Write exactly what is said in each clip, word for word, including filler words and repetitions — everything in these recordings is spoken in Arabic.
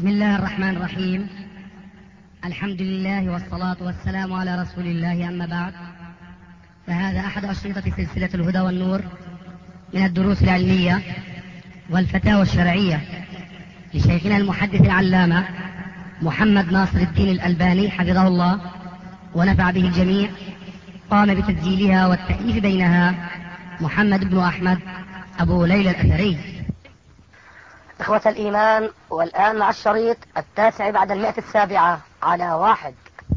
بسم الله الرحمن الرحيم. الحمد لله والصلاة والسلام على رسول الله، أما بعد، فهذا أحد أشرطة سلسلة الهدى والنور من الدروس العلمية والفتاوى الشرعية لشيخنا المحدث العلامة محمد ناصر الدين الألباني حفظه الله ونفع به الجميع. قام بتسجيلها والتأليف بينها محمد بن أحمد أبو ليلى الأثري. إخوة الإيمان، والآن مع الشريط التاسع بعد المئة السابعة على واحد.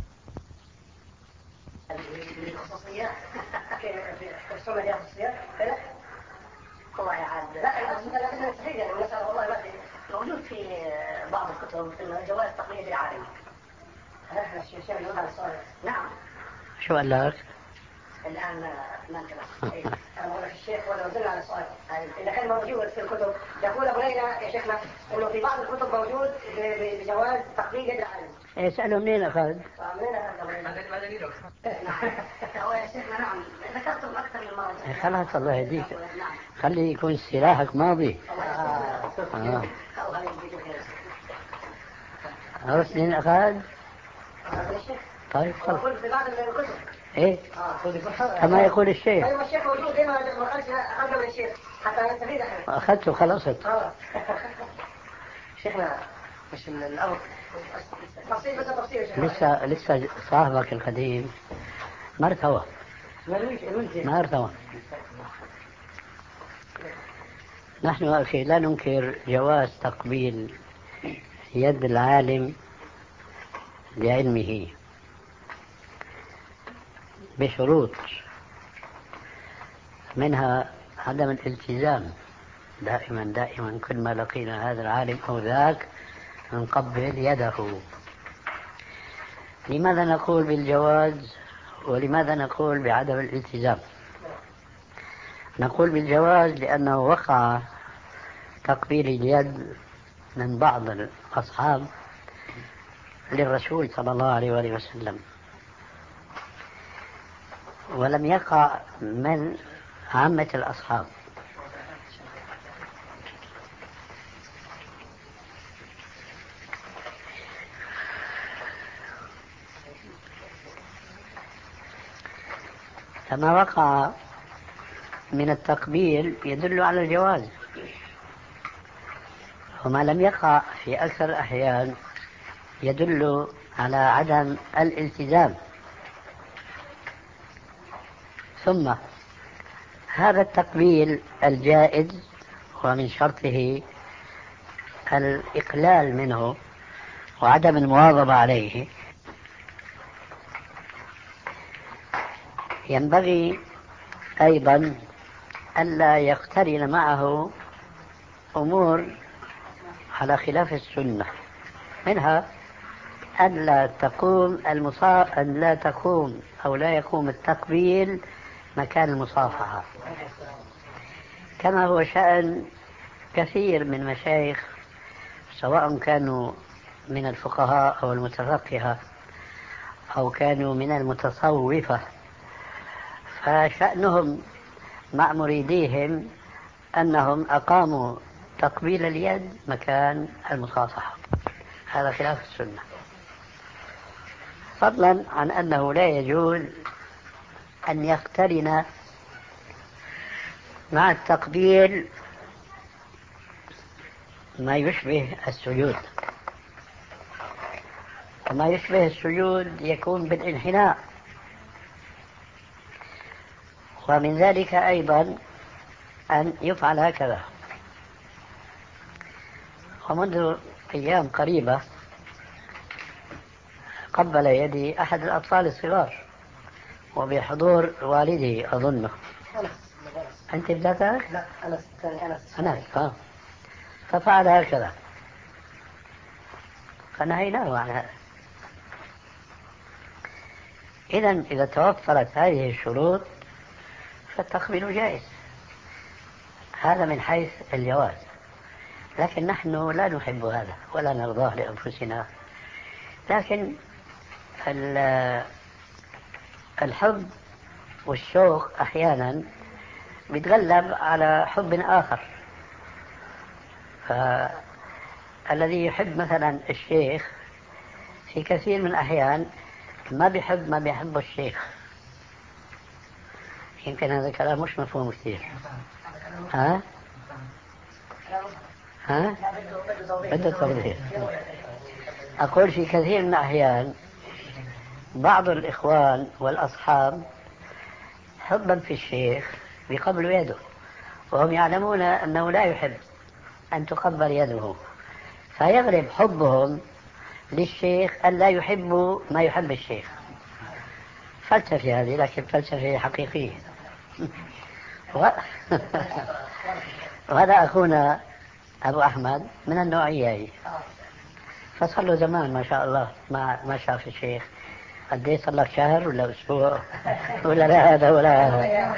الخصوصية السنة دي خصوصية والله عاد لا المسألة والله ما موجود في بعض الكتب إنه جواز تقليد العالم. هذا الشيء يقول هذا السؤال. نعم. شو قال لك؟ الآن ما انتبه. أنا أقول لك الشيخ ولا نزلنا على السؤال إذا كان موجود في الكتب. يقول أبو ليلى يا شيخنا إنه في بعض الكتب موجود بجواز تقليد العالم. اسأله منين أخذ؟ منين أخذ أبو ليلى؟ ما دليله؟ نعم. هو يا شيخنا نعم ذكرتم أكثر من مرة. خلاص الله يهديك. خلي يكون سلاحك ماضي. آه. عرفت منين أخذ؟ طيب خلاص. في بعض الكتب. ايه كما يقول الشيخ. ايوه الشيخ موجود هنا ما قالش اخذنا من الشيخ حتى نستفيد احنا. اخذته خلصت. اه شيخنا مش من الارض تفصيل بس تفصيل. لسه لسه صاحبك القديم ما ارتوى ما ارتوى. نحن أخي لا ننكر جواز تقبيل يد العالم لعلمه بشروط، منها عدم الالتزام. دائما دائما كل ما لقينا هذا العالم أو ذاك نقبل يده. لماذا نقول بالجواز ولماذا نقول بعدم الالتزام؟ نقول بالجواز لأنه وقع تقبيل اليد من بعض الأصحاب للرسول صلى الله عليه وآله وسلم، ولم يقع من عامة الأصحاب. فما وقع من التقبيل يدل على الجواز، وما لم يقع في أكثر الأحيان يدل على عدم الالتزام. ثم هذا التقبيل الجائز ومن شرطه الإقلال منه وعدم المواظبة عليه، ينبغي أيضا ألا يقترن معه أمور على خلاف السنة، منها أن لا تقوم المصا... أن لا تقوم أو لا يقوم التقبيل مكان المصافحة، كما هو شأن كثير من مشايخ سواء كانوا من الفقهاء أو المتفقهة أو كانوا من المتصوفة، فشأنهم مع مريديهم أنهم أقاموا تقبيل اليد مكان المصافحة. هذا خلاف السنة، فضلا عن أنه لا يجوز أن يقترن مع التقبيل ما يشبه السجود، وما يشبه السجود يكون بالانحناء. ومن ذلك أيضا أن يفعل هكذا. ومنذ أيام قريبة قبل يدي أحد الأطفال الصغار وبحضور والده أظنه. أنت بذاتك؟ لا أنا ثاني أنا أنا آه. ففعل هكذا فنهيناه عن هذا. إذن إذا توفرت هذه الشروط فالتقبيل جائز، هذا من حيث الجواز. لكن نحن لا نحب هذا ولا نرضاه لأنفسنا، لكن الحب والشوق أحيانا بيتغلب على حب آخر، الذي يحب مثلا الشيخ في كثير من الأحيان ما بيحب ما بيحبه الشيخ. يمكن هذا الكلام مش مفهوم كثير. ها؟ ها؟ بده توضيح. أقول في كثير من الأحيان بعض الإخوان والأصحاب حبا في الشيخ بيقبلوا يده، وهم يعلمون أنه لا يحب أن تقبل يده، فيغلب حبهم للشيخ أن لا يحبوا ما يحب الشيخ. فلسفة هذه، لكن فلسفة حقيقية. و... وهذا أخونا أبو أحمد من النوعية هي، فصار له زمان ما شاء الله ما ما شاف الشيخ. قد ايه صار لك شهر ولا أسبوع ولا لا هذا ولا هذا؟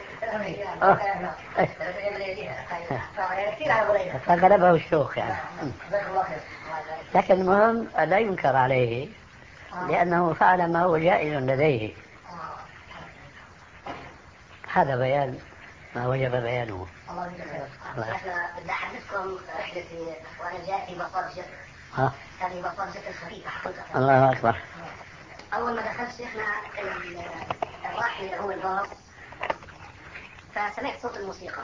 فغلبه الشوق يعني. لكن المهم لا ينكر عليه لأنه فعل ما هو جائز لديه. هذا بيان ما وجب بيانه. الله يجزاك. احنا بدي احدثكم رحلتي وانا جاي في مطار جدة. ها؟ هذه مطار جدة الخفيفة حقيقة. الله أكبر. أول ما دخلت شيخنا الراحل هو الباص، فسمعت صوت الموسيقى،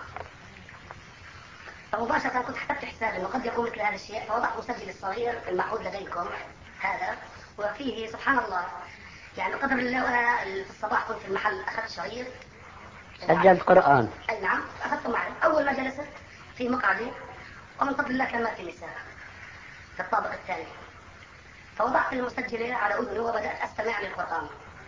فمباشرة كنت حسبت حساب انه قد يكون مثل هذا الشيء، فوضعت مسجل الصغير المعهود لديكم هذا، وفيه سبحان الله يعني قدر الله. وانا في الصباح كنت في المحل اخذت شريط سجلت قرآن. اي نعم اخذته معي. اول ما جلست في مقعدي ومن فضل الله كان ما في نساء في الطابق الثاني، فوضعت المسجل على اذني وبدات استمع للقرآن.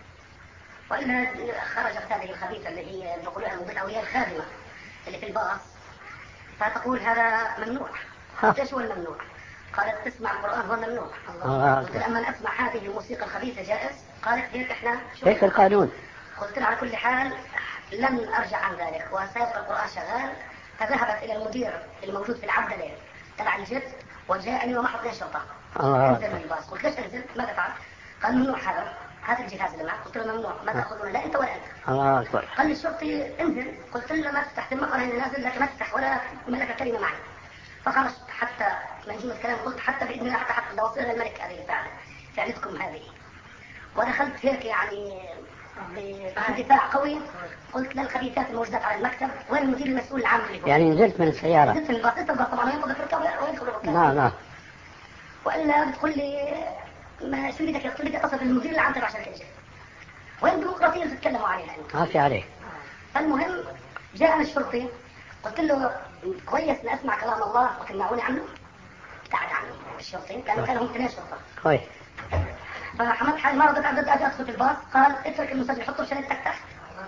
وإلا خرجت هذه الخبيثة اللي هي نقولها المضيئة وهي الخادمة اللي في الباص، فتقول هذا ممنوع. ايش هو الممنوع؟ قالت تسمع القرآن هو ممنوع. الله. قلت لما اسمع هذه الموسيقى الخبيثة جائز؟ قالت هيك احنا هيك القانون. قلت لها على كل حال لن ارجع عن ذلك وسيبقى القرآن شغال. فذهبت الى المدير الموجود في العبدلة تبع الجد وجاءني ومعه اثنين شرطة. انزل من الباص. قلت ليش انزل؟ ماذا فعل؟ قال ممنوع هذا هذا الجهاز اللي معك. قلت له ممنوع. ما تاخذونه لا انت ولا انت. الله اكبر. قال لي الشرطي انزل. قلت له ما تفتح المقر هنا نازل لك ما تفتح ولا ملك كلمه معي. فخرجت حتى من جمله الكلام قلت حتى باذن الله حتى حتى لو اصير الملك هذه فعلا فعلتكم هذه. ودخلت هيك يعني بدفاع قوي. قلت للخبيثات الموجودات على المكتب وين المدير المسؤول العام اللي هو. يعني نزلت من السياره؟ نزلت من الباص. الباص طبعا ينقض الركاب ويدخل الركاب. نعم نعم. والا بتقول لي ما شو بدك؟ قلت بدي اتصل بالمدير العام تبع شركه الجد. وين الديمقراطيه اللي تتكلموا عليها انتم؟ ما في عليه. فالمهم جاءنا الشرطي. قلت له كويس نسمع كلام الله وتمنعوني عنه. ابتعد عنه الشرطي لانه كانوا هم اثنين شرطه. كويس. فحمدت حالي ما رضيت اجي ادخل في الباص. قال اترك المسجل حطه شريطتك تحت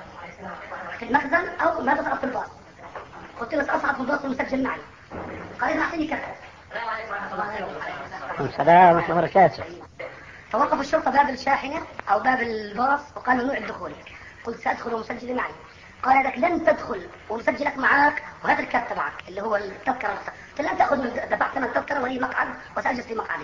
في المخزن او ما تصعد في الباص. قلت له ساصعد في الباص والمسجل معي. قال اذا اعطيني كذا. السلام عليكم ورحمه الله وبركاته. السلام ورحمه الله وبركاته. فوقف الشرطة باب الشاحنة أو باب الباص وقال ممنوع الدخول. قلت سأدخل ومسجلي معي. قال لك لن تدخل ومسجلك معك وهذا الكارت تبعك اللي هو التذكرة. قلت لن تأخذ من دفعت ثمن تذكرة ولي مقعد وسأجلس في مقعدي.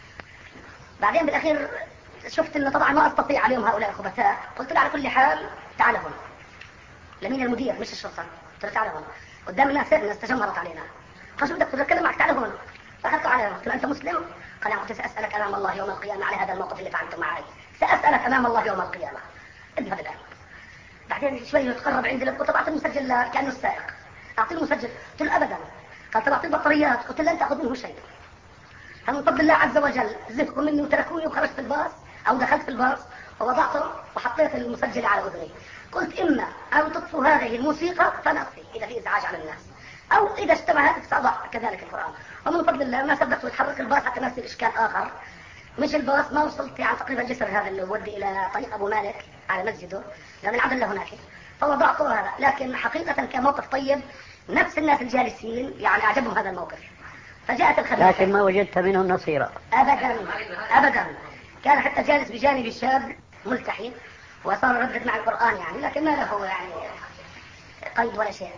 بعدين بالأخير شفت إنه طبعا ما أستطيع عليهم هؤلاء الخبثاء. قلت له على كل حال تعال هون. لمين المدير مش الشرطة. قلت له تعال هون قدام الناس. الناس تجمهرت علينا. قال شو بدك تتكلم معك تعال هون. فأخذته على قلت له أنت مسلم؟ قال قلت سأسألك أمام الله يوم القيامة على هذا الموقف اللي فعلته معي. سأسألك أمام الله يوم القيامة. اذهب الآن. بعدين شوي يتقرب عندي قلت أعطي المسجل كأنه السائق. أعطي المسجل. قلت له أبدا. قال طب أعطي البطاريات. قلت له لن تأخذ منه شيء. فمن فضل الله عز وجل زهقوا مني وتركوني وخرجت في الباص أو دخلت في الباص ووضعته وحطيت المسجل على أذني. قلت إما أن تطفوا هذه الموسيقى فنطفي إذا في إزعاج على الناس أو إذا اشتبهت فأضع كذلك القرآن. ومن فضل الله ما صدقت وتحرك الباص حتى ما يصير إشكال آخر. مش الباص ما وصلت يعني تقريبا الجسر هذا اللي يودي إلى طريق أبو مالك على مسجده لأن العدل هناك. فوضعته هذا. لكن حقيقة كان موقف طيب. نفس الناس الجالسين يعني أعجبهم هذا الموقف. فجاءت الخبيثة. لكن ما وجدت منهم نصيرا؟ أبدا أبدا. كان حتى جالس بجانبي الشاب ملتحي وصار يردد مع القرآن يعني لكن ما له يعني قيد ولا شيء.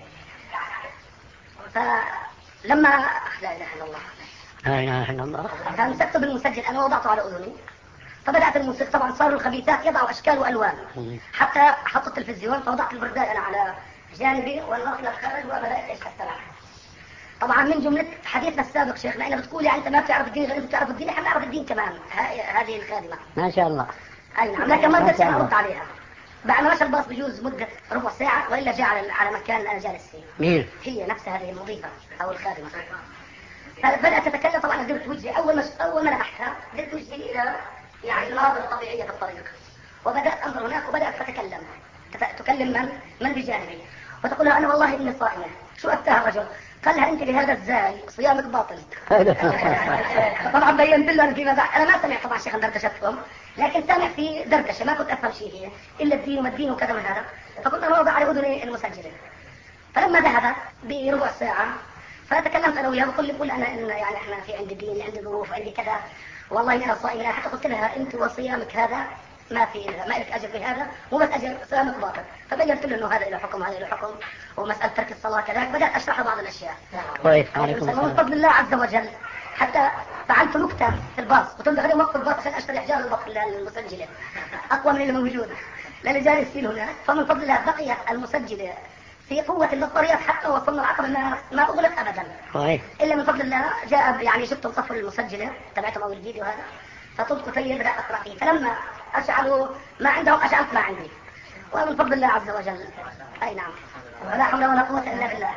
فلما لا إله إلا الله لا إله إلا الله فمسكته بالمسجل أنا وضعته على أذني. فبدأت الموسيقى طبعا صاروا الخبيثات يضعوا أشكال وألوان حتى حطوا التلفزيون. فوضعت البرداية أنا على جانبي والنص للخارج وبدأت إيش أستمع. طبعا من جملة حديثنا السابق شيخنا أنا بتقول يعني أنت ما بتعرف الدين غير أنت بتعرف الدين، إحنا بنعرف الدين كمان. هذه الخادمة ما شاء الله. أي نعم، لكن ما قدرت أرد عليها. بعد ما مشى الباص بجوز مدة ربع ساعة وإلا جاء على على مكان أنا جالس فيه. مين؟ هي نفسها هذه المضيفة أو الخادمة. بدأت تتكلم. طبعا أنا درت وجهي أول ما أول ما لمحتها درت وجهي إلى يعني المناظر الطبيعية في الطريق، وبدأت أنظر هناك وبدأت تتكلم تكلم من من بجانبي وتقول لها أنا والله إني صائمة. شو أتاها الرجل؟ قال لها أنت بهذا الزاي صيامك باطل. طبعا بينت له فيما بعد أنا ما سمعت طبعا شيخا دردشتهم، لكن سامع في دردشة ما كنت أفهم شيء هي إلا الدين وما الدين وكذا من هذا، فكنت أنا وضع على أذني المسجلة. فلما ذهب بربع ساعة فتكلمت أنا وياه وقل لي بقول أنا إن يعني إحنا في عندي دين عندي ظروف عندي كذا والله أنا صائم. حتى قلت لها أنت وصيامك هذا ما في ما لك أجر بهذا، مو بس أجر صيامك باطل. فبينت له إنه هذا له حكم هذا له حكم ومسألة ترك الصلاة كذلك. بدأت أشرح بعض الأشياء. كويس. عليكم السلام. من فضل الله عز وجل حتى فعلت نكتة في الباص كنت بخليهم وقف الباص عشان أشتري حجار البطل المسجلة أقوى من اللي موجود لأنه جالسين هناك. فمن فضل الله بقيت المسجلة في قوة البطاريات حتى وصلنا العقبة ما ما أغلق أبدا. كويس. إلا من فضل الله جاء يعني شفت صفر المسجلة تبعتهم أو الفيديو هذا فطلت كثير بدأت أقرأ فيه. فلما أشعلوا ما عندهم أشعلت ما عندي ومن فضل الله عز وجل. أي نعم ولا حول ولا قوة إلا بالله.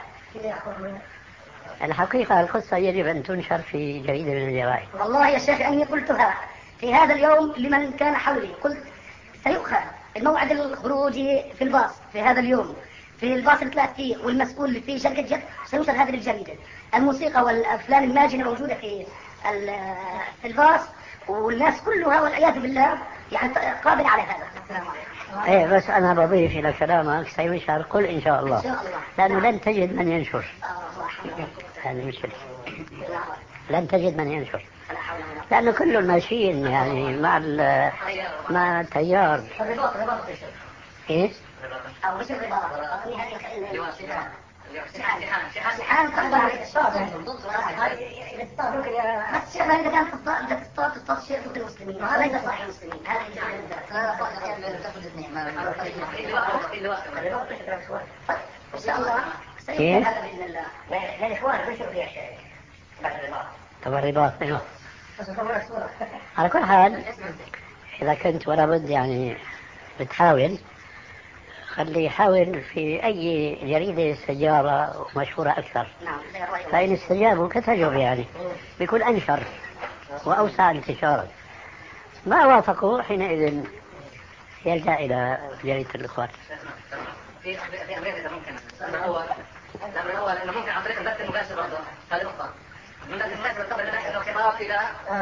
الحقيقة القصة يجب أن تنشر في جريدة من الجرائد. والله يا شيخ أني قلتها في هذا اليوم لمن كان حولي. قلت سيؤخذ الموعد الخروجي في الباص في هذا اليوم في الباص اللي طلعت فيه والمسؤول اللي فيه شركة جد سيوصل هذه الجريدة. الموسيقى والأفلام الماجنة موجودة في في الباص والناس كلها والعياذ بالله يعني قابل على هذا. ايه بس انا بضيف الى كلامك سينشر قل ان شاء الله. إن شاء الله. لانه لن تجد من ينشر. هذه المشكلة. لن تجد من ينشر لانه كل ماشيين يعني مع مع التيار. ايه أو مش الرباط شحان قبل عليك الشعب بس شيخ إذا كان تصطاد تصطاد تصطاد شيء ضد المسلمين وهذا ليس صحيح المسلمين. هذا إن شاء الله سيكون هذا بإذن الله. للإخوان بيشوف فيها شيء طبعا الرباط. على كل حال إذا كنت ولا بد يعني بتحاول خلي يحاول في أي جريدة سجارة مشهورة أكثر. فإن استجابوا كتجرب يعني بيكون أنشر وأوسع انتشارا. ما وافقوا حينئذ يلجأ إلى جريدة الإخوان. في في أمريكا ممكن الأمر الأول الأمر الأول إنه ممكن عن طريق البث المباشر برضه هذه نقطة. من البث المباشر قبل إنه خطاب إلى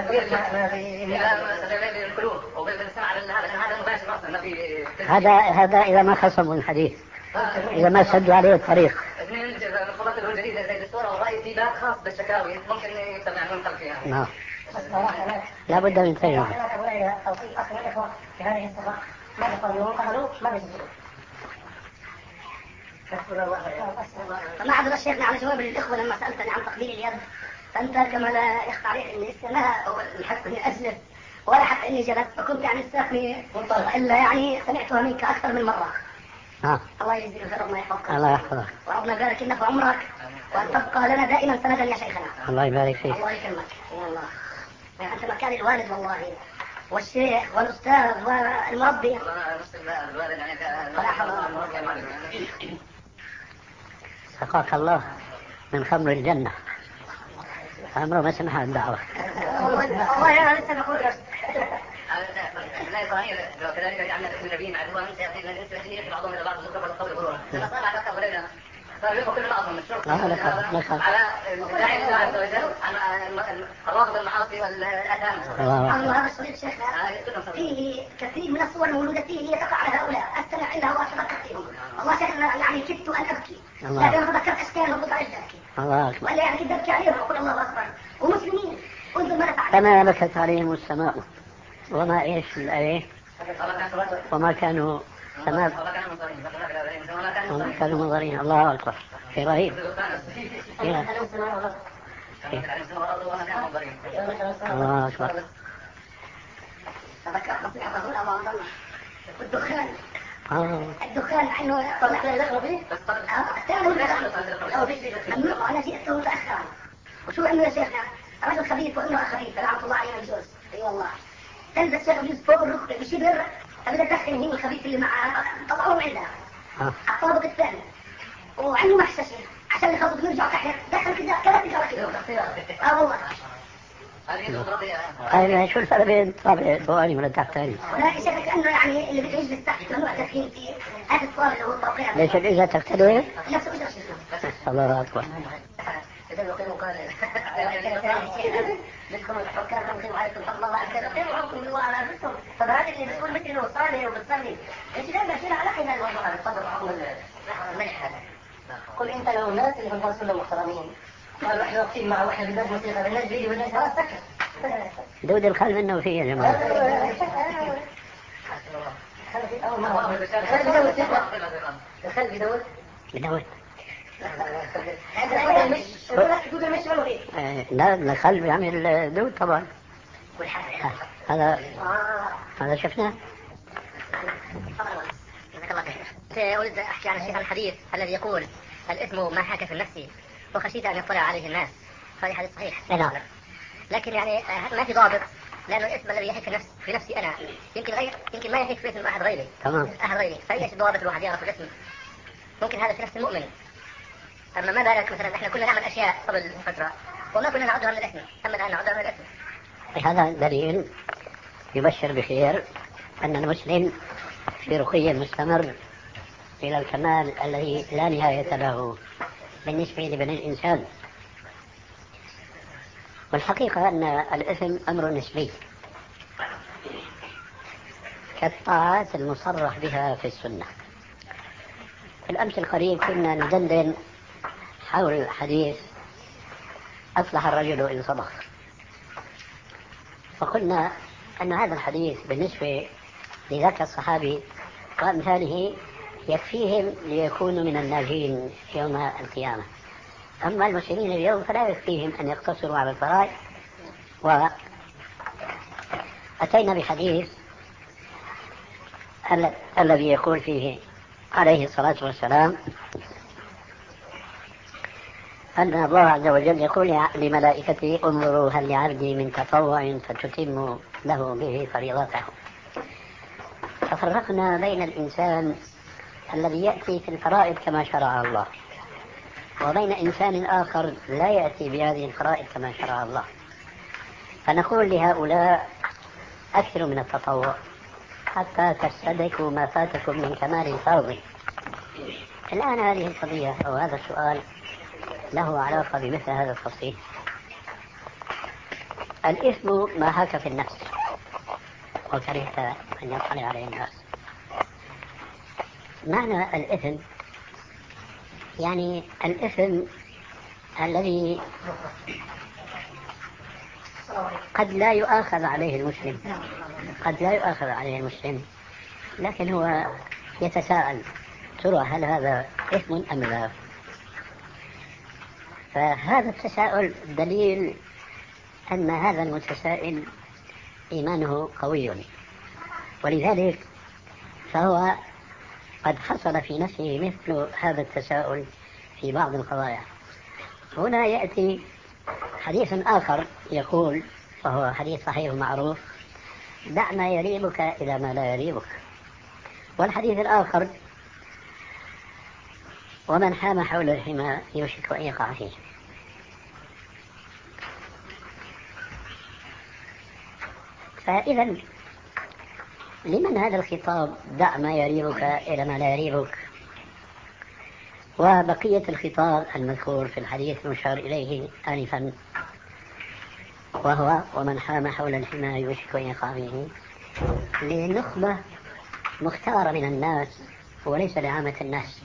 إلى القلوب وبالسمع على هذا هذا مباشر أصلا ما في. هذا هذا إذا ما خصموا الحديث إذا ما سدوا عليه الطريق. اثنين الخطوات الجديدة زي الدستور أو رأي في باب خاص بالشكاوي ممكن يتبع من خلفها. نعم. لا بد من تجربة. ما يقولون قالوا ما بيصيروا. فما عاد شيخنا على جواب للإخوة لما سألتني عن تقبيل اليد فأنت كما لا يخفى عليك إني لسه ما الحق إني أجلس ولا حتى إني جلست فكنت يعني استثني إلا يعني سمعتها منك أكثر من مرة. ها. الله يجزيك ربنا يحفظك. الله يحفظك. وربنا يبارك لنا في عمرك وأن تبقى لنا دائما سندا يا شيخنا. الله يبارك فيك. الله يكرمك. الله. أنت مكان الوالد والله والشيخ والأستاذ والمربي. سقاك الله من خمر الجنة. عمره ما سمح الدعوة. الله يا لسه بقول لا إبراهيم وكذلك جعلنا اسم النبيين عدوا من سيأتينا الإنس والجن بعضهم إلى بعض زخرفا القول غرورا. فصار على قولنا فبيبقى كل بعضهم الشرك على الداعي الله عز وجل على الرافض المعاصي والآثام. الله هذا الصديق شيخنا فيه كثير من الصور المولودة فيه هي تقع على هؤلاء أستمع إلها وأتذكر فيهم. الله شيخنا يعني كدت أن أبكي لكن تذكرت أشكال ربط على أبكي. الله أكبر. ولا يعني كدت أبكي عليهم وأقول الله أكبر ومسلمين انظر ماذا فعل. كما بكت عليهم السماء وما إيش الآية وما كانوا سماء وما كانوا منظرين. الله أكبر. في رهيب. الله أكبر. الدخان الدخان انه طلع لنا فيه ممنوع. أنا جئت متأخرا. وشو أنه يا شيخنا رجل خبيث وامرأة خبيثة لعنة الله عليهم الجوز. اي والله. تلبس الشيخ يجوز فوق الركبة بشبر، أبدا تدخل هي الخبيث اللي معها طلعوهم عندها. على الطابق الثاني. وعنده محسسة عشان يخلص يرجع تحت دخل كذا كذا كذا كذا. اه والله. أنا شو الفرق بين الطابق الفوقاني ولا التحتاني؟ لا شكلك أنه يعني اللي بده يجلس تحت ممنوع تدخين فيه هذا الطابق اللي هو الطابقين. ليش الإجازة تختلف؟ نفس الشيء. الله أكبر. إذا نقيم قال بدكم الحكام نقيم عليكم الله أكثر نقيم حكم الله على أنفسكم. طب هذا اللي بتقول مثل إنه صالح وبتصلي إيش دائما شيء على حين الموضوع هذا تفضل حكم الملح هذا. قل أنت لو الناس اللي هم رسول محترمين قالوا إحنا واقفين مع واحد بدنا موسيقى بالناس بيجي والناس خلاص سكت. دود الخل منه فيه يا جماعة. الخل بدود بدود. لا لا الخل بيعمل دود طبعا. هذا هذا شفناه. أريد أحكي عن الشيخ الحديث الذي يقول الإثم ما حاك في النفس وخشيت أن يطلع عليه الناس. هذا حديث صحيح. نعم. لكن يعني ما في ضابط لأنه الإثم الذي يحك في نفس في نفسي أنا يمكن غير يمكن ما يحك في اسم أحد غيري. تمام. أحد غيري فإيش الضابط الواحد يعرف الاسم؟ ممكن هذا في نفس المؤمن. أما ما بالك مثلا إحنا كنا نعمل أشياء قبل فترة وما كنا نعدها من الإثم، أما الآن نعدها من الإثم. هذا دليل يبشر بخير أن المسلم في رقي مستمر إلى الكمال الذي لا نهاية له بالنسبة لبني الإنسان. والحقيقة أن الإثم أمر نسبي كالطاعات المصرح بها في السنة. في الأمس القريب كنا ندندن حول حديث أفلح الرجل إن صدق، فقلنا أن هذا الحديث بالنسبة لذاك الصحابي وأمثاله يكفيهم ليكونوا من الناجين يوم القيامة. أما المسلمين اليوم فلا يكفيهم أن يقتصروا على الفرائض. وأتينا بحديث الذي يقول فيه عليه الصلاة والسلام أن الله عز وجل يقول لملائكته انظروا هل لعبدي من تطوع فتتم له به فريضته. ففرقنا بين الإنسان الذي يأتي في الفرائض كما شرع الله وبين إنسان آخر لا يأتي بهذه الفرائض كما شرع الله، فنقول لهؤلاء أكثروا من التطوع حتى تستدركوا ما فاتكم من كمال الفرض. الآن هذه القضية أو هذا السؤال له علاقة بمثل هذا التفصيل. الإثم ما هاك في النفس وكرهت أن يطلع عليه الناس. معنى الإثم يعني الإثم الذي قد لا يؤاخذ عليه المسلم قد لا يؤاخذ عليه المسلم لكن هو يتساءل ترى هل هذا إثم أم لا. فهذا التساؤل دليل أن هذا المتسائل إيمانه قوي، ولذلك فهو قد حصل في نفسه مثل هذا التساؤل في بعض القضايا. هنا يأتي حديث آخر يقول وهو حديث صحيح معروف دع ما يريبك إلى ما لا يريبك. والحديث الآخر ومن حام حول الحمى يوشك أن يقع فيه. فإذا لمن هذا الخطاب دع ما يريبك إلى ما لا يريبك وبقية الخطاب المذكور في الحديث المشار إليه آنفا وهو ومن حام حول الحمى يوشك أن يقع فيه لنخبة مختارة من الناس وليس لعامة الناس.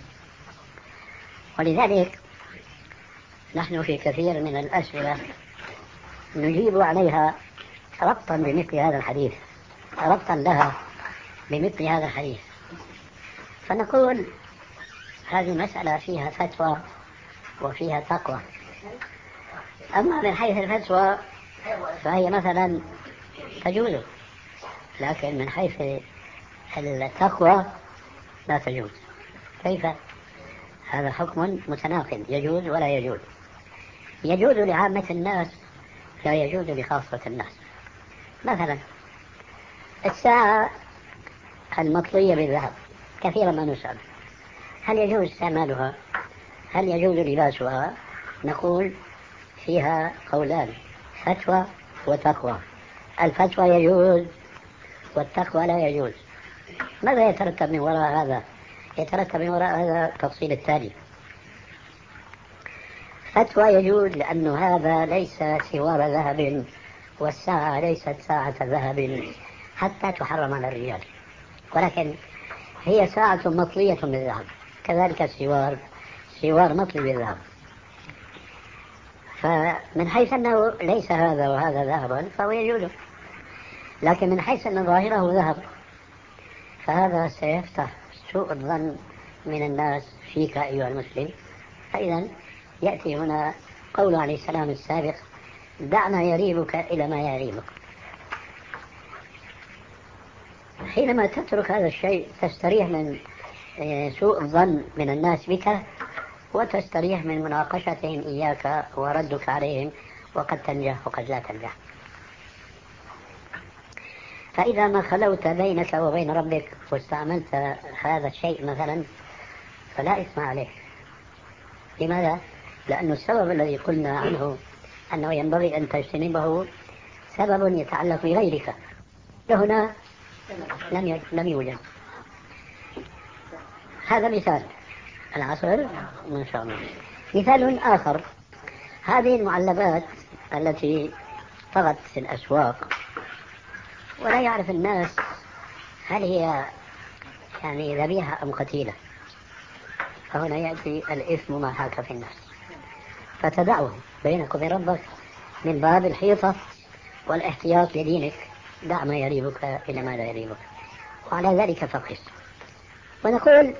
ولذلك نحن في كثير من الأسئلة نجيب عليها ربطا بمثل هذا الحديث ربطا لها بمثل هذا الحديث فنقول هذه مسألة فيها فتوى وفيها تقوى. أما من حيث الفتوى فهي مثلا تجوز، لكن من حيث التقوى لا تجوز. كيف؟ هذا حكم متناقض، يجوز ولا يجوز. يجوز لعامة الناس، لا يجوز لخاصة الناس. مثلا الساعة المطلية بالذهب كثيرا ما نسأل هل يجوز استعمالها؟ هل يجوز لباسها؟ نقول فيها قولان، فتوى وتقوى. الفتوى يجوز والتقوى لا يجوز. ماذا يترتب من وراء هذا؟ يترتب من وراء هذا التفصيل التالي. فتوى يجوز لأن هذا ليس سوار ذهب، والساعة ليست ساعة ذهب حتى تحرم على الرجال، ولكن هي ساعة مطلية بالذهب، كذلك السوار سوار مطلي بالذهب. فمن حيث أنه ليس هذا وهذا ذهبا فهو يجوز، لكن من حيث أن ظاهره ذهب فهذا سيفتح سوء الظن من الناس فيك أيها المسلم. فإذا يأتي هنا قول عليه السلام السابق: دع ما يريبك إلى ما يريبك. حينما تترك هذا الشيء تستريح من سوء الظن من الناس بك، وتستريح من مناقشتهم إياك وردك عليهم، وقد تنجح وقد لا تنجح. فإذا ما خلوت بينك وبين ربك واستعملت هذا الشيء مثلا فلا إثم عليه. لماذا؟ لأن السبب الذي قلنا عنه أنه ينبغي أن تجتنبه سبب يتعلق بغيرك، هنا لم لم يوجد. هذا مثال. العصر ما شاء الله. مثال آخر: هذه المعلبات التي طغت في الأسواق ولا يعرف الناس هل هي يعني ذبيحة أم قتيلة، فهنا يأتي الإثم ما حاك في الناس، فتدعه بينك وبين ربك من باب الحيطة والاحتياط لدينك. دع ما يريبك إلى ما لا يريبك، وعلى ذلك فقس. ونقول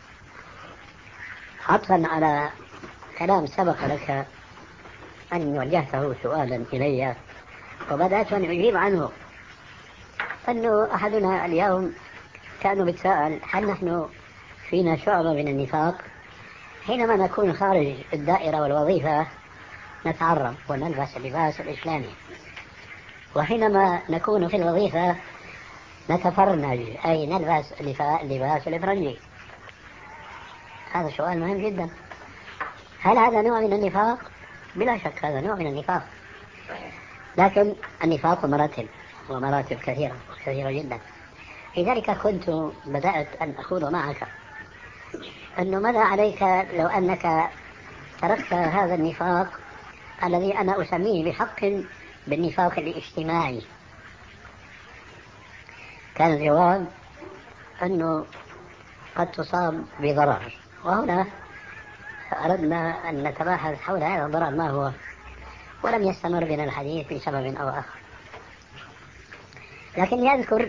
عطفا على كلام سبق لك أن وجهته سؤالا إلي وبدأت أن أجيب عنه، أنه أحدنا اليوم كانوا بيتساءل هل نحن فينا شعبة من النفاق حينما نكون خارج الدائرة والوظيفة نتعرب ونلبس اللباس الإسلامي، وحينما نكون في الوظيفة نتفرنج أي نلبس اللباس الإفرنجي. هذا سؤال مهم جدا. هل هذا نوع من النفاق؟ بلا شك هذا نوع من النفاق، لكن النفاق مراتب ومراتب كثيرة كثيرة جدا. لذلك كنت بدأت أن أخوض معك أنه ماذا عليك لو أنك تركت هذا النفاق الذي أنا أسميه بحق بالنفاق الاجتماعي. كان الجواب أنه قد تصاب بضرر، وهنا أردنا أن نتباحث حول هذا الضرر ما هو، ولم يستمر بنا الحديث بسبب أو آخر. لكن يذكر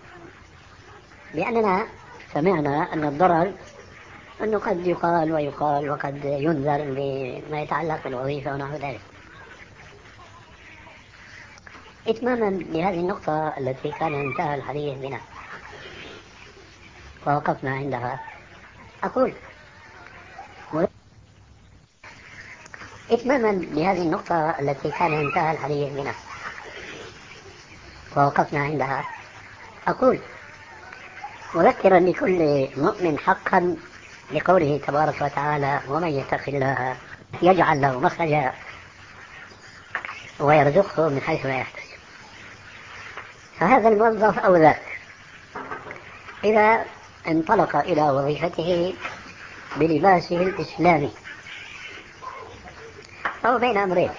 بأننا سمعنا أن الضرر أنه قد يقال ويقال وقد ينذر بما يتعلق بالوظيفة ونحو ذلك. إتماما لهذه النقطة التي كان انتهى الحديث بنا ووقفنا عندها، أقول إتماما لهذه النقطة التي كان انتهى الحديث بنا ووقفنا عندها أقول مذكرا لكل مؤمن حقا لقوله تبارك وتعالى: ومن يتق الله يجعل له مخرجا ويرزقه من حيث لا يحتسب. فهذا الموظف أو ذاك إذا انطلق إلى وظيفته بلباسه الإسلامي فهو بين أمرين: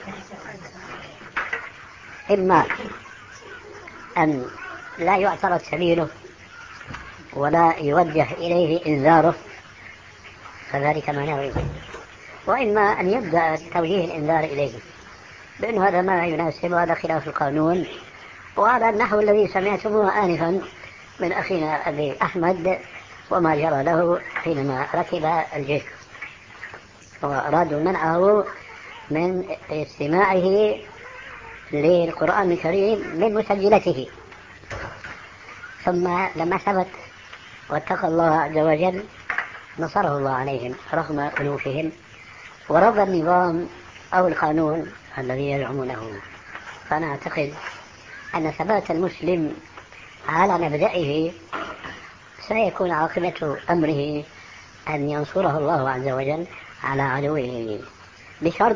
إما أن لا يعترض سبيله ولا يوجه إليه إنذاره فذلك ما نريد، وإما أن يبدأ توجيه الإنذار إليه بأن هذا ما يناسب، هذا خلاف القانون، وهذا النحو الذي سمعتموه آنفا من أخينا أبي أحمد وما جرى له حينما ركب الجيش وأرادوا منعه من استماعه للقرآن الكريم من مسجلته. ثم لما ثبت واتقى الله عز وجل نصره الله عليهم رغم ألوفهم ورضى النظام أو القانون الذي يزعمونه. فأنا أعتقد أن ثبات المسلم على مبدئه سيكون عاقبة أمره أن ينصره الله عز وجل على عدوه، بشرط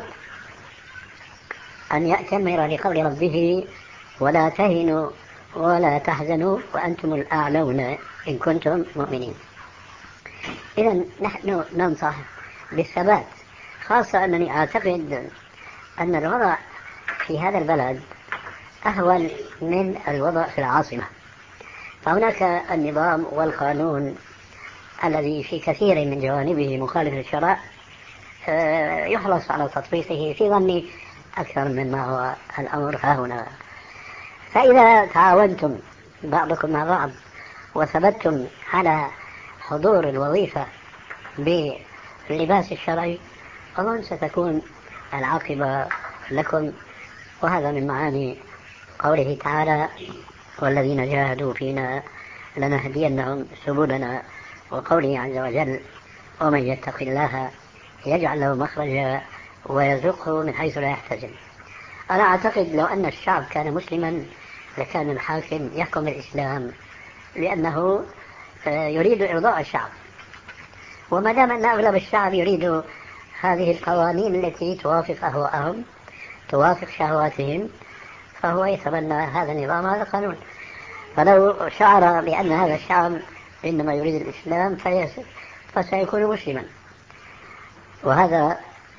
أن يأتمر لقول ربه: ولا تهنوا ولا تحزنوا وأنتم الأعلون إن كنتم مؤمنين. إذن نحن ننصح بالثبات، خاصة أنني أعتقد أن الوضع في هذا البلد أهون من الوضع في العاصمة. فهناك النظام والقانون الذي في كثير من جوانبه مخالف للشرع يحرص على تطبيقه في ظني أكثر مما هو الأمر هنا. فإذا تعاونتم بعضكم مع بعض وثبتتم على حضور الوظيفة باللباس الشرعي أظن ستكون العاقبة لكم. وهذا من معاني قوله تعالى: والذين جاهدوا فينا لنهدينهم سبلنا، وقوله عز وجل: ومن يتق الله يجعل له مخرجا ويرزقه من حيث لا يحتسب. أنا أعتقد لو أن الشعب كان مسلما لكان الحاكم يحكم الإسلام، لأنه يريد إرضاء الشعب، وما دام أن أغلب الشعب يريد هذه القوانين التي توافق أهواءهم توافق شهواتهم فهو يتبنى هذا النظام هذا القانون. فلو شعر بأن هذا الشعب إنما يريد الإسلام فسيكون مسلما. وهذا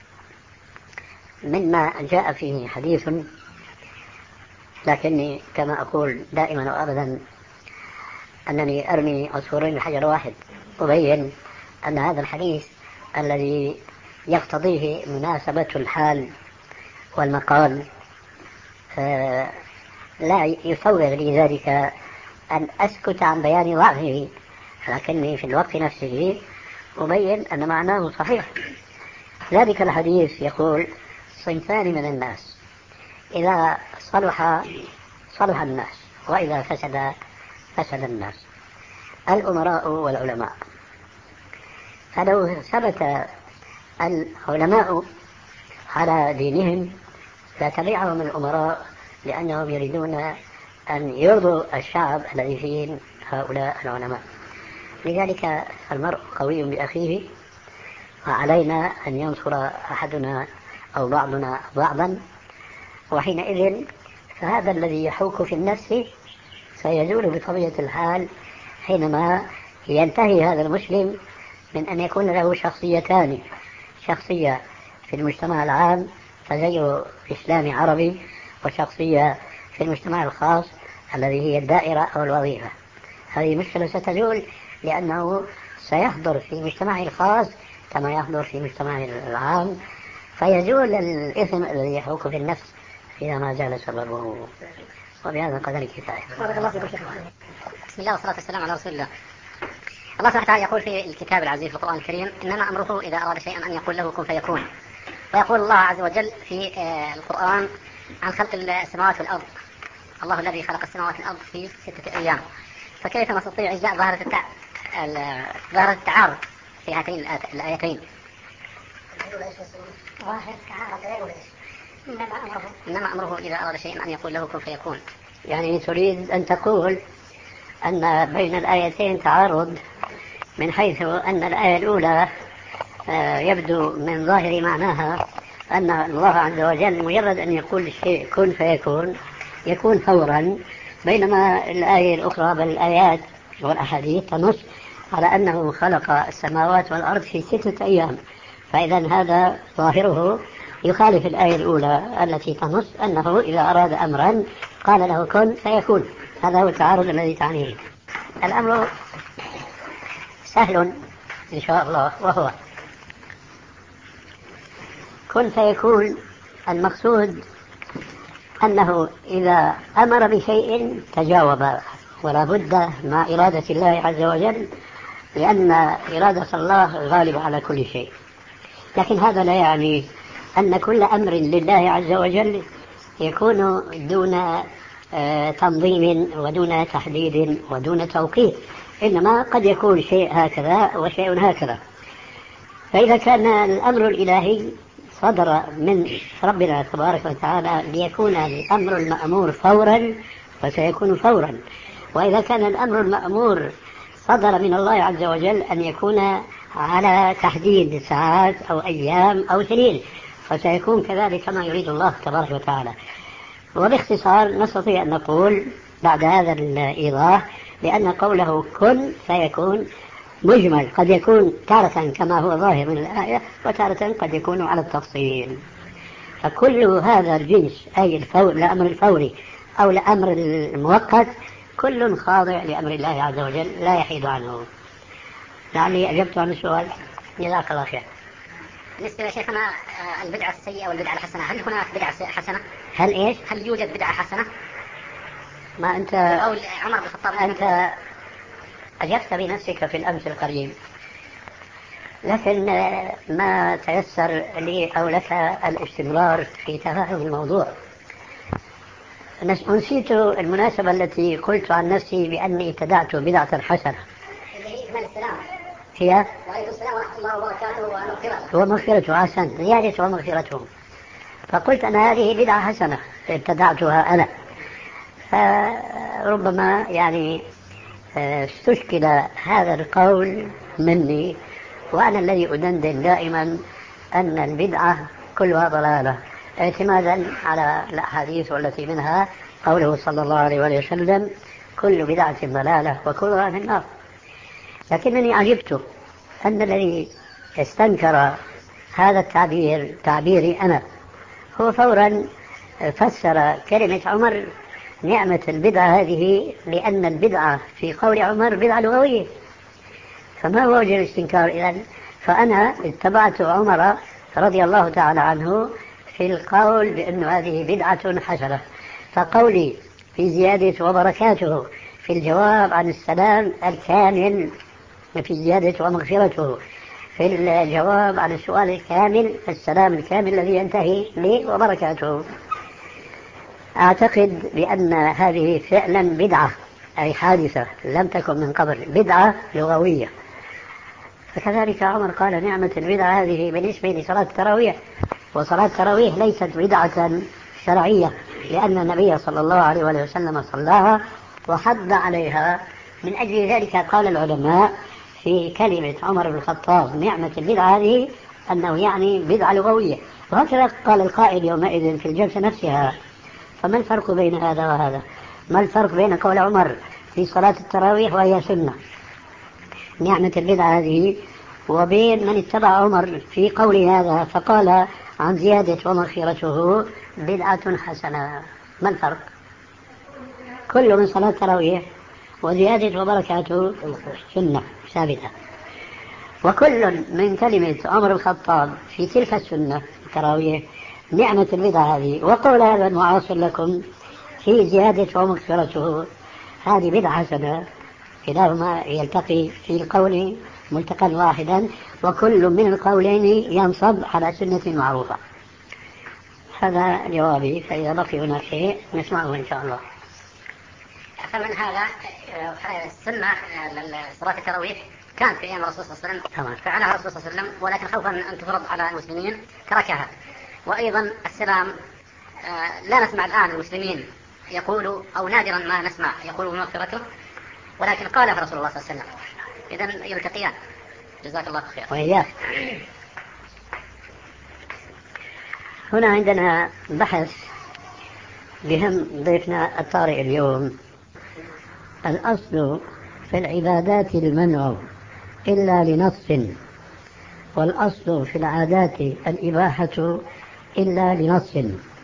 مما جاء فيه حديث، لكني كما أقول دائما وأبدا أنني أرمي عصفورين بحجر واحد، أبين أن هذا الحديث الذي يقتضيه مناسبة الحال والمقال لا يسوغ لي ذلك أن أسكت عن بيان ضعفه، لكني في الوقت نفسه أبين أن معناه صحيح. ذلك الحديث يقول: صنفان من الناس إذا صلح صلح الناس وإذا فسد فسد الناس: الأمراء والعلماء. فلو ثبت العلماء على دينهم فتبعهم الأمراء، لأنهم يريدون أن يرضوا الشعب الذي فيه هؤلاء العلماء. لذلك المرء قوي بأخيه، وعلينا أن ينصر أحدنا أو بعضنا بعضا، وحينئذ فهذا الذي يحوك في النفس سيزول بطبيعة الحال حينما ينتهي هذا المسلم من أن يكون له شخصيتان: شخصية في المجتمع العام فزيه إسلامي عربي، وشخصية في المجتمع الخاص الذي هي الدائرة أو الوظيفة. هذه مشكلة ستزول، لأنه سيحضر في مجتمعه الخاص كما يحضر في مجتمعه العام، فيزول الإثم الذي يحوك في النفس إذا ما زال سببه. وبهذا قدر كفاية. بسم الله والصلاة والسلام على رسول الله. الله سبحانه وتعالى يقول في الكتاب العزيز في القرآن الكريم: إنما أمره إذا أراد شيئا أن يقول له كن فيكون. ويقول الله عز وجل في القرآن عن خلق السماوات والأرض: الله الذي خلق السماوات والأرض في ستة أيام. فكيف نستطيع إجزاء ظاهرة التع... ظاهرة التعارض في هاتين الآيتين؟ إنما أمره إذا أراد شيئا أن يقول له كن فيكون. يعني تريد أن تقول أن بين الآيتين تعارض، من حيث أن الآية الأولى يبدو من ظاهر معناها أن الله عز وجل مجرد أن يقول الشيء كن فيكون يكون فورا، بينما الآية الأخرى بل الآيات والأحاديث تنص على أنه خلق السماوات والأرض في ستة أيام. فإذا هذا ظاهره يخالف الآية الأولى التي تنص أنه إذا أراد أمرا قال له كن فيكون. هذا هو التعارض الذي تعنيه. الأمر سهل إن شاء الله، وهو كن فيكون. المقصود أنه إذا أمر بشيء تجاوب، ولا بد مع إرادة الله عز وجل، لأن إرادة الله غالبة على كل شيء. لكن هذا لا يعني أن كل أمر لله عز وجل يكون دون تنظيم ودون تحديد ودون توقيت، إنما قد يكون شيء هكذا وشيء هكذا. فإذا كان الأمر الإلهي صدر من ربنا تبارك وتعالى ليكون الأمر المأمور فورا فسيكون فورا، وإذا كان الأمر المأمور صدر من الله عز وجل أن يكون على تحديد ساعات أو أيام أو سنين فسيكون كذلك كما يريد الله تبارك وتعالى. وباختصار نستطيع أن نقول بعد هذا الإيضاح لأن قوله كن سيكون مجمل، قد يكون تارة كما هو ظاهر من الآية وتارة قد يكون على التفصيل. فكل هذا الجنس أي الفور لأمر الفوري أو لأمر المؤقت كل خاضع لأمر الله عز وجل لا يحيد عنه. لعلي أجبت عن السؤال. جزاك الله خير. بالنسبة يا شيخنا البدعة السيئة والبدعة الحسنة، هل هناك بدعة حسنة؟ هل إيش؟ هل يوجد بدعة حسنة؟ ما أنت أو عمر بن الخطاب أنت أجبت بنفسك في الأمس القريب، لكن ما تيسر لي أو لك الاستمرار في تفاهم الموضوع. نسيت المناسبة التي قلت عن نفسي بأني ابتدعت بدعة حسنة هي وعليكم السلام ورحمة الله وبركاته ومغفرته ومغفرته أحسن زيادة ومغفرته، فقلت أن هذه بدعة حسنة ابتدعتها أنا، فربما يعني استشكل هذا القول مني، وأنا الذي أدندن دائما أن البدعة كلها ضلالة اعتمادا على الأحاديث والتي منها قوله صلى الله عليه وسلم كل بدعة ضلالة وكلها في النار. لكنني عجبت أن الذي استنكر هذا التعبير تعبيري أنا هو فورا فسر كلمة عمر نعمة البدعة هذه لأن البدعة في قول عمر بدعة لغوية، فما هو وجه الاستنكار إذن؟ فأنا اتبعت عمر رضي الله تعالى عنه في القول بأن هذه بدعة حسنة، فقولي في زيادة وبركاته في الجواب عن السلام الكامل في زيادة ومغفرته في الجواب عن السؤال الكامل السلام الكامل الذي ينتهي لي وبركاته. أعتقد بأن هذه فعلا بدعة أي حادثة لم تكن من قبل، بدعة لغوية. فكذلك عمر قال نعمة البدعة هذه بالنسبة لصلاة التراويح، وصلاة التراويح ليست بدعة شرعية لأن النبي صلى الله عليه وسلم صلاها وحض عليها. من أجل ذلك قال العلماء في كلمة عمر بن الخطاب نعمة البدعة هذه أنه يعني بدعة لغوية، وهكذا قال القائل يومئذ في الجلسة نفسها. فما الفرق بين هذا وهذا؟ ما الفرق بين قول عمر في صلاة التراويح وهي سنة نعمة البدعة هذه وبين من اتبع عمر في قول هذا فقال عن زيادة ومغفرته بدعة حسنة؟ ما الفرق؟ كل من صلاة التراويح وزيادة وبركاته سنة ثابتة، وكل من كلمة عمر الخطاب في تلك السنة التراويح نعمة البدعة هذه وقول هذا المعاصر لكم في زيادة ومغفرته هذه بدعة حسنة، كلاهما يلتقي في القول ملتقى واحدا وكل من القولين ينصب على سنة معروفة. هذا جوابي، فإذا بقي هناك شيء نسمعه إن شاء الله. فمن هذا السنة صلاة التراويح كانت في أيام الرسول صلى الله عليه وسلم فعلها الرسول صلى الله عليه وسلم، ولكن خوفا أن تفرض على المسلمين تركها. وأيضا السلام لا نسمع الآن المسلمين يقولوا أو نادرا ما نسمع يقولوا بمغفرته، ولكن قالها رسول الله صلى الله عليه وسلم. إذن يلتقيان. جزاك الله خير. وإياك. هنا عندنا بحث بهم ضيفنا الطارئ اليوم. الأصل في العبادات المنع إلا لنص، والأصل في العادات الإباحة إلا لنص.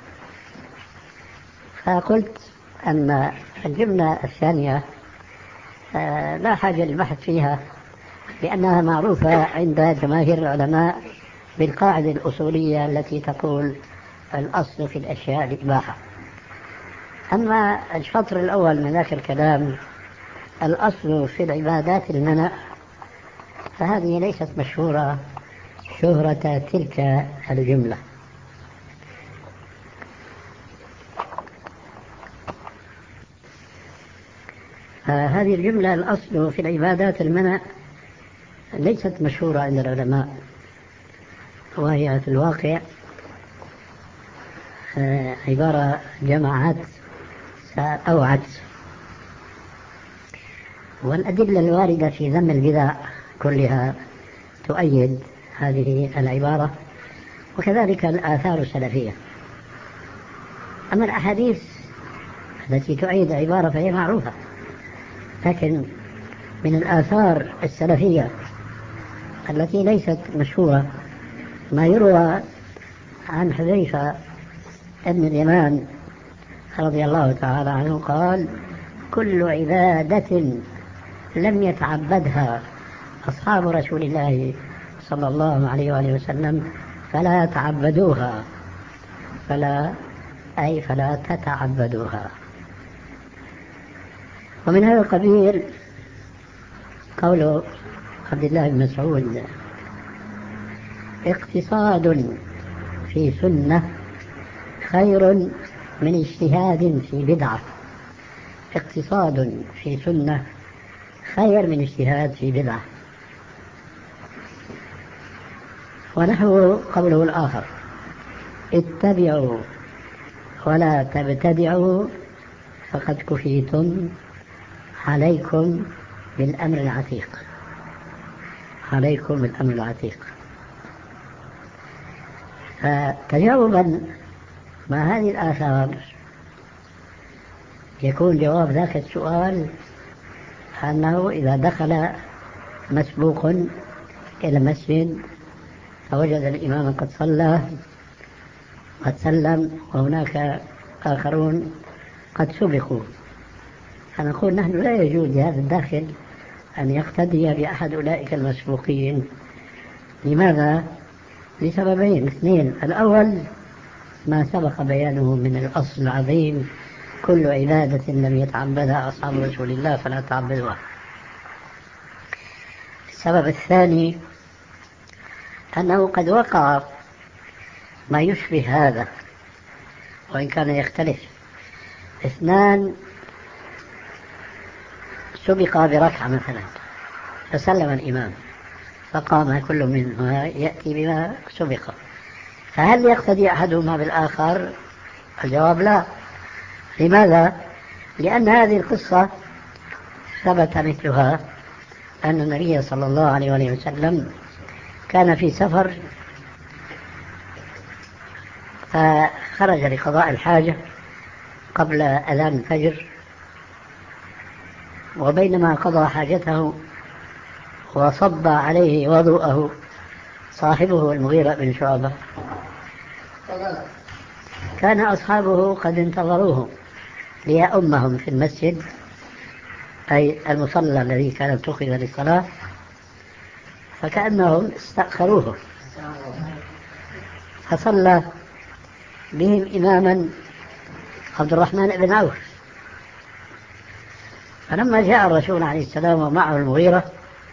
فقلت أن الجملة الثانية لا حاجة للبحث فيها لأنها معروفة عند جماهير العلماء بالقاعدة الأصولية التي تقول الأصل في الأشياء الإباحة. أما الشطر الأول من ذاك الكلام الأصل في العبادات المنع فهذه ليست مشهورة شهرة تلك الجملة. هذه الجملة الأصل في العبادات المنع ليست مشهورة عند العلماء، وهي في الواقع عبارة جمعت أوعت. والأدلة الواردة في ذم البدع كلها تؤيد هذه العبارة، وكذلك الآثار السلفية. أما الأحاديث التي تؤيد عبارة فهي معروفة، لكن من الآثار السلفية التي ليست مشهورة ما يروى عن حذيفة ابن اليمان رضي الله تعالى عنه قال: كل عبادة لم يتعبدها أصحاب رسول الله صلى الله عليه وآله وسلم فلا تعبدوها، فلا أي فلا تتعبدوها. ومن هذا القبيل قول عبد الله بن مسعود: اقتصاد في سنة خير من اجتهاد في بدعة. اقتصاد في سنة خير من اجتهاد في بدعة. ونحو قوله الآخر: اتبعوا ولا تبتدعوا فقد كفيتم، عليكم بالأمر العتيق. عليكم بالأمر العتيق. فتجاوبا مع هذه الآثار يكون جواب ذاك السؤال أنه إذا دخل مسبوق إلى مسجد فوجد الإمام قد صلى قد سلم وهناك آخرون قد سبقوا، فنقول نحن لا يجوز لهذا الداخل أن يقتدي بأحد أولئك المسبوقين. لماذا؟ لسببين اثنين: الأول ما سبق بيانه من الأصل العظيم: كل عبادة لم يتعبدها أصحاب رسول الله فلا تعبدوها. السبب الثاني أنه قد وقع ما يشبه هذا وإن كان يختلف. اثنان سبق بركعة مثلا فسلم الإمام فقام كل منهما يأتي بما سبق، فهل يقتدي أحدهما بالآخر؟ الجواب لا. لماذا؟ لأن هذه القصة ثبت مثلها أن النبي صلى الله عليه وآله وسلم كان في سفر فخرج لقضاء الحاجة قبل أذان الفجر، وبينما قضى حاجته وصب عليه وضوءه صاحبه المغيرة بن شعبة كان أصحابه قد انتظروه ليأمهم في المسجد، أي المصلى الذي كان اتخذ للصلاة، فكأنهم استأخروه فصلى بهم إماما عبد الرحمن بن عوف. فلما جاء الرسول عليه السلام ومعه المغيرة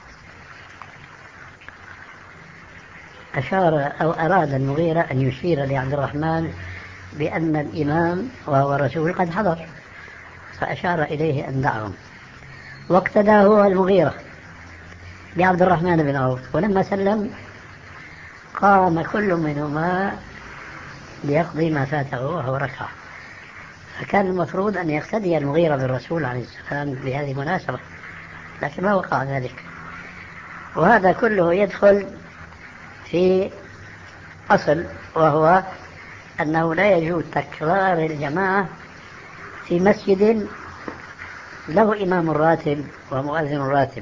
أشار أو أراد المغيرة أن يشير لعبد الرحمن بأن الإمام وهو الرسول قد حضر، فأشار إليه أن دعهم، واقتدى هو المغيرة بعبد الرحمن بن عوف. ولما سلم قام كل منهما ليقضي ما فاته وهو ركعة، فكان المفروض أن يقتدي المغيرة بالرسول عليه السلام بهذه المناسبة، لكن ما وقع ذلك. وهذا كله يدخل في أصل، وهو أنه لا يجوز تكرار الجماعة في مسجد له إمام راتب ومؤذن راتب.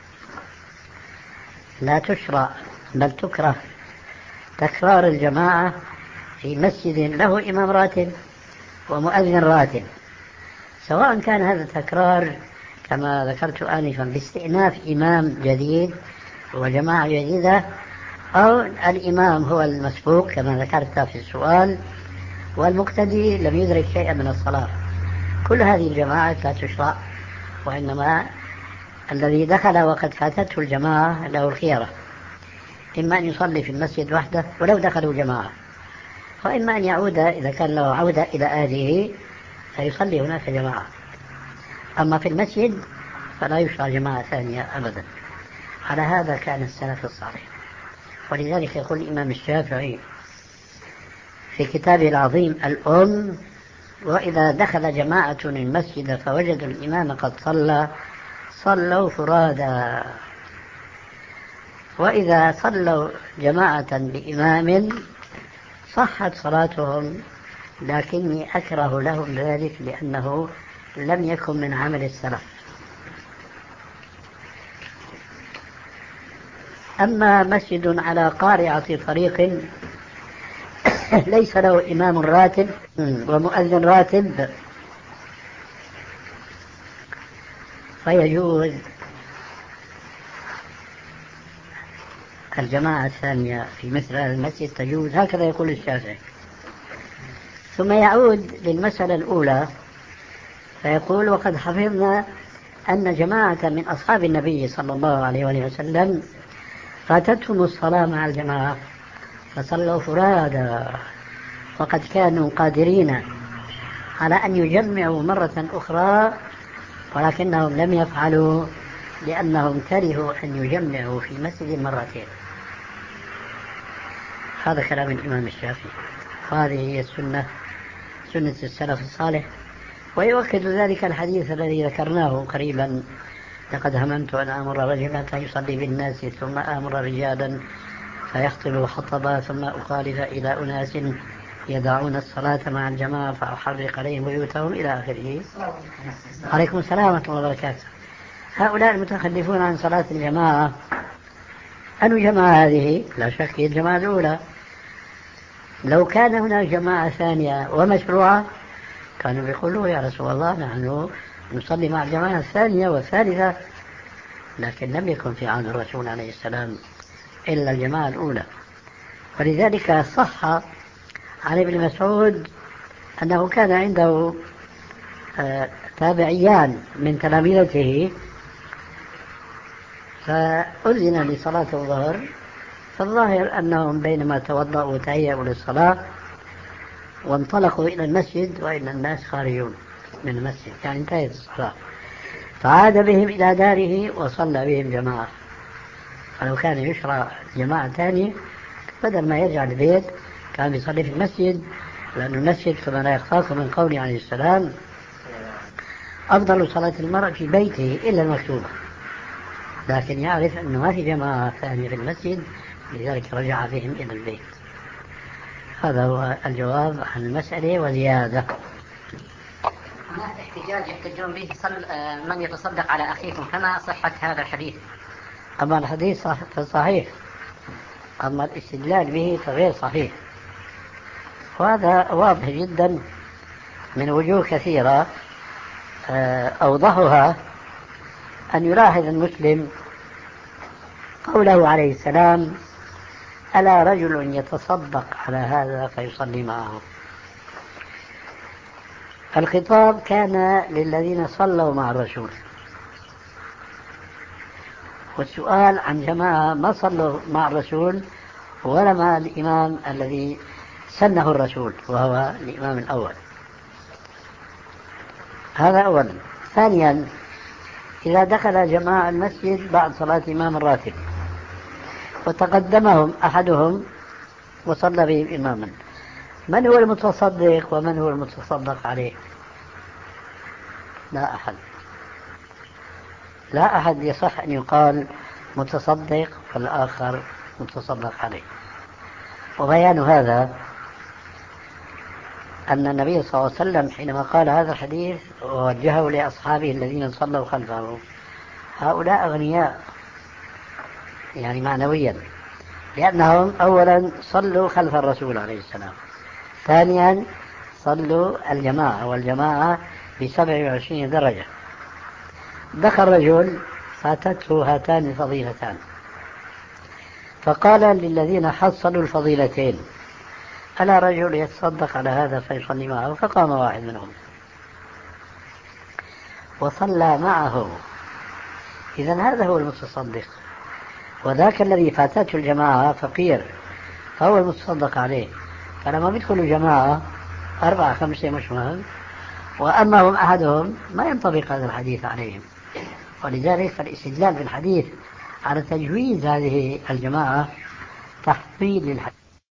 لا تشرع بل تكره تكرار الجماعة في مسجد له إمام راتب ومؤذن راتب، سواء كان هذا التكرار كما ذكرت آنفا باستئناف إمام جديد وجماعة جديدة، أو الإمام هو المسبوق كما ذكرت في السؤال والمقتدي لم يدرك شيئا من الصلاة. كل هذه الجماعات لا تشرع، وإنما الذي دخل وقد فاتته الجماعة له الخيرة، إما أن يصلي في المسجد وحده ولو دخلوا جماعة، وإما أن يعود إذا كان له عودة إلى أهله فيصلي هناك جماعة. أما في المسجد فلا يشرع جماعة ثانية أبدا. على هذا كان السلف الصالح، ولذلك يقول الإمام الشافعي في كتابه العظيم الأم: وإذا دخل جماعة المسجد فوجدوا الإمام قد صلى صلوا فرادا، وإذا صلوا جماعة بإمام صحت صلاتهم، لكني أكره لهم ذلك لأنه لم يكن من عمل السلف. أما مسجد على قارعة طريق ليس له إمام راتب ومؤذن راتب فيجوز الجماعة الثانية في مثل هذا المسجد، تجوز، هكذا يقول الشافعي. ثم يعود للمسألة الأولى فيقول: وقد حفظنا أن جماعة من أصحاب النبي صلى الله عليه وآله وسلم فاتتهم الصلاة مع الجماعة فصلوا فرادا، وقد كانوا قادرين على أن يجمعوا مرة أخرى ولكنهم لم يفعلوا لأنهم كرهوا أن يجمعوا في مسجد مرتين. هذا كلام الإمام الشافعي، هذه هي السنة، سنة السلف الصالح. ويؤكد ذلك الحديث الذي ذكرناه قريبا: لقد هممت أن آمر رجلا فيصلي بالناس ثم آمر رجالا فيخطب حطبا ثم أخالف إلى أناس يدعون الصلاة مع الجماعة فأحرق عليهم بيوتهم إلى آخره. عليكم السلام ورحمة الله وبركاته. هؤلاء المتخلفون عن صلاة الجماعة، أن جماعة هذه لا شك هي الجماعة الأولى. لو كان هناك جماعة ثانية ومشروعة كانوا يقولوا: يا رسول الله نحن نصلي مع الجماعة الثانية والثالثة، لكن لم يكن في عهد الرسول عليه السلام إلا الجماعة الأولى. ولذلك صح عن ابن مسعود أنه كان عنده تابعيان من تلامذته فأذن لصلاة الظهر، فالظاهر أنهم بينما توضأوا وتهيأوا للصلاة وانطلقوا إلى المسجد وإن الناس خارجون من المسجد، يعني انتهت الصلاة، فعاد بهم إلى داره وصلى بهم جماعة. فلو كان يشرع جماعة ثانية بدل ما يرجع البيت كان يصلي في المسجد، لأن المسجد كما لا يخفاكم من قوله عليه السلام: أفضل صلاة المرء في بيته إلا المكتوبة، لكن يعرف أنه ما في جماعة ثانية في المسجد، لذلك رجع بهم إلى البيت. هذا هو الجواب عن المسألة وزيادة. هناك احتجاج يحتجون به من يتصدق على أخيكم، فما صحة هذا الحديث؟ أما الحديث صحيح، أما الاستدلال به فغير صحيح، وهذا واضح جدا من وجوه كثيرة. أوضحها أن يلاحظ المسلم قوله عليه السلام: ألا رجل يتصدق على هذا فيصلي معه. الخطاب كان للذين صلوا مع الرسول، والسؤال عن جماعة ما صلوا مع الرسول ولا مع الإمام الذي سنه الرسول وهو الإمام الأول. هذا أولا. ثانيا، إذا دخل جماعة المسجد بعد صلاة إمام الراتب وتقدمهم أحدهم وصلى بهم إماما، من هو المتصدق ومن هو المتصدق عليه؟ لا أحد، لا أحد يصح أن يقال متصدق والآخر متصدق عليه. وبيان هذا أن النبي صلى الله عليه وسلم حينما قال هذا الحديث ووجهه لأصحابه الذين صلوا خلفه، هؤلاء أغنياء يعني معنويا، لأنهم أولا صلوا خلف الرسول عليه السلام، ثانيا صلوا الجماعة، والجماعة بسبع وعشرين درجة. دخل رجل فاتته هاتان الفضيلتان فقال للذين حصلوا الفضيلتين: ألا رجل يتصدق على هذا فيصلي معه؟ فقام واحد منهم وصلى معه. إذن هذا هو المتصدق، وذاك الذي فاتته الجماعة فقير فهو المتصدق عليه. فلما بيدخلوا جماعة أربعة خمسة مش مهم، وأما هم أحدهم ما ينطبق هذا الحديث عليهم. ولذلك فالاستدلال بالحديث على تجويز هذه الجماعة في للحديث